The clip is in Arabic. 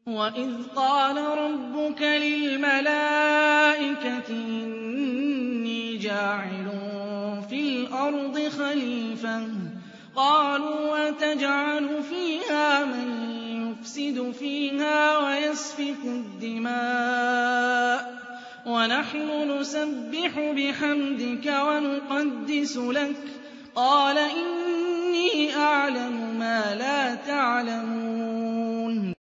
وَإِذْ قَالَ رَبُّكَ لِلْمَلَائِكَةِ إِنِّي جَاعِلٌ فِي الْأَرْضِ خَلِيفَةً ۖ قَالُوا أَتَجْعَلُ فِيهَا مَن يُفْسِدُ فِيهَا وَيَسْفِكُ الدِّمَاءَ وَنَحْنُ نُسَبِّحُ بِحَمْدِكَ وَنُقَدِّسُ لَكَ ۖ قَالَ إِنِّي أَعْلَمُ مَا لَا تَعْلَمُونَ